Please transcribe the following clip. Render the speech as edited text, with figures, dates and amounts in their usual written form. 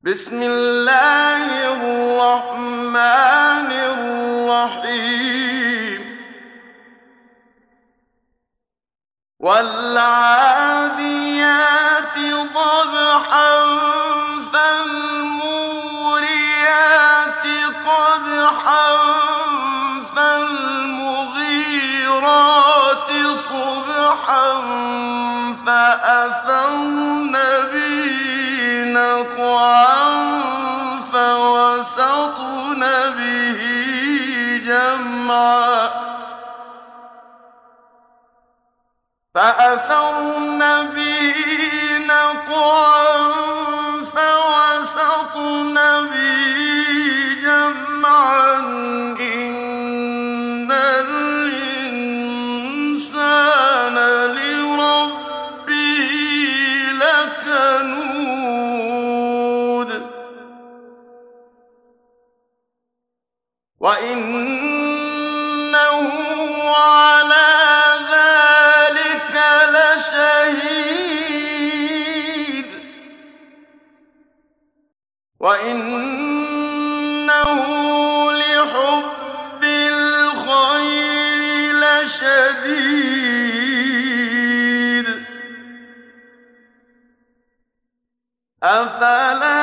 بسم الله الرحمن الرحيم والعاديات ضبحا فالموريات قدحا فالمغيرات صبحا فأثرن به نقعا فوسطن به جمعا فأثرن به نقعا فوسطن به جمعا إن الإنسان لربه لكنود وإنه على ذلك لشهيد وإنه لحب الخير لشديد أفلا